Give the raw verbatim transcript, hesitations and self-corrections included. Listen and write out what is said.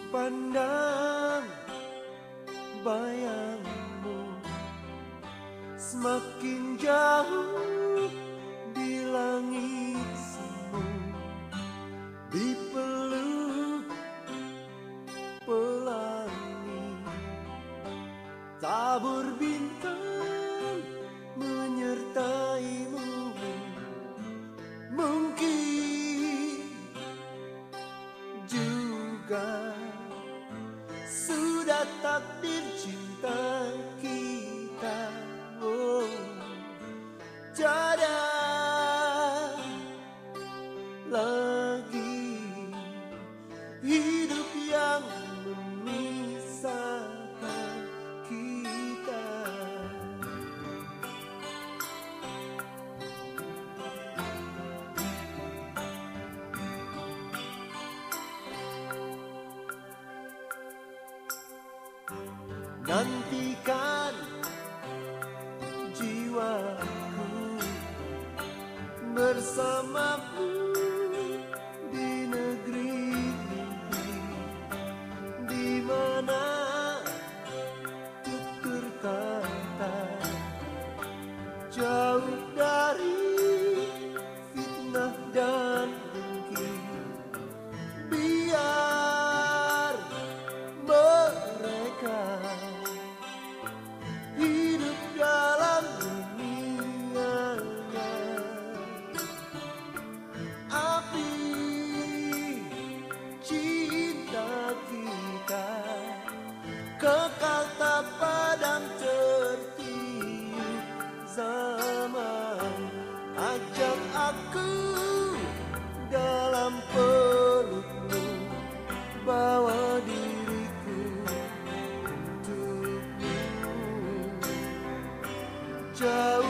Pandang bayangmu semakin jauh di langit semu, dipeluk pelangi, tabur bintang menyertaimu. Mungkin juga sudah takdir cinta kita. Oh, tiada lagi hidup yang memisahkan kita. Nantikan jiwaku bersamamu di negeri mimpi, di mana tutur kata jauh dari fitnah dan dengki. Biar mereka hidup dalam dunianya. Api cinta kita kekal tak padam tertiup zaman. Ajak aku dalam pelukmu, bawa diriku untukmu. Jauh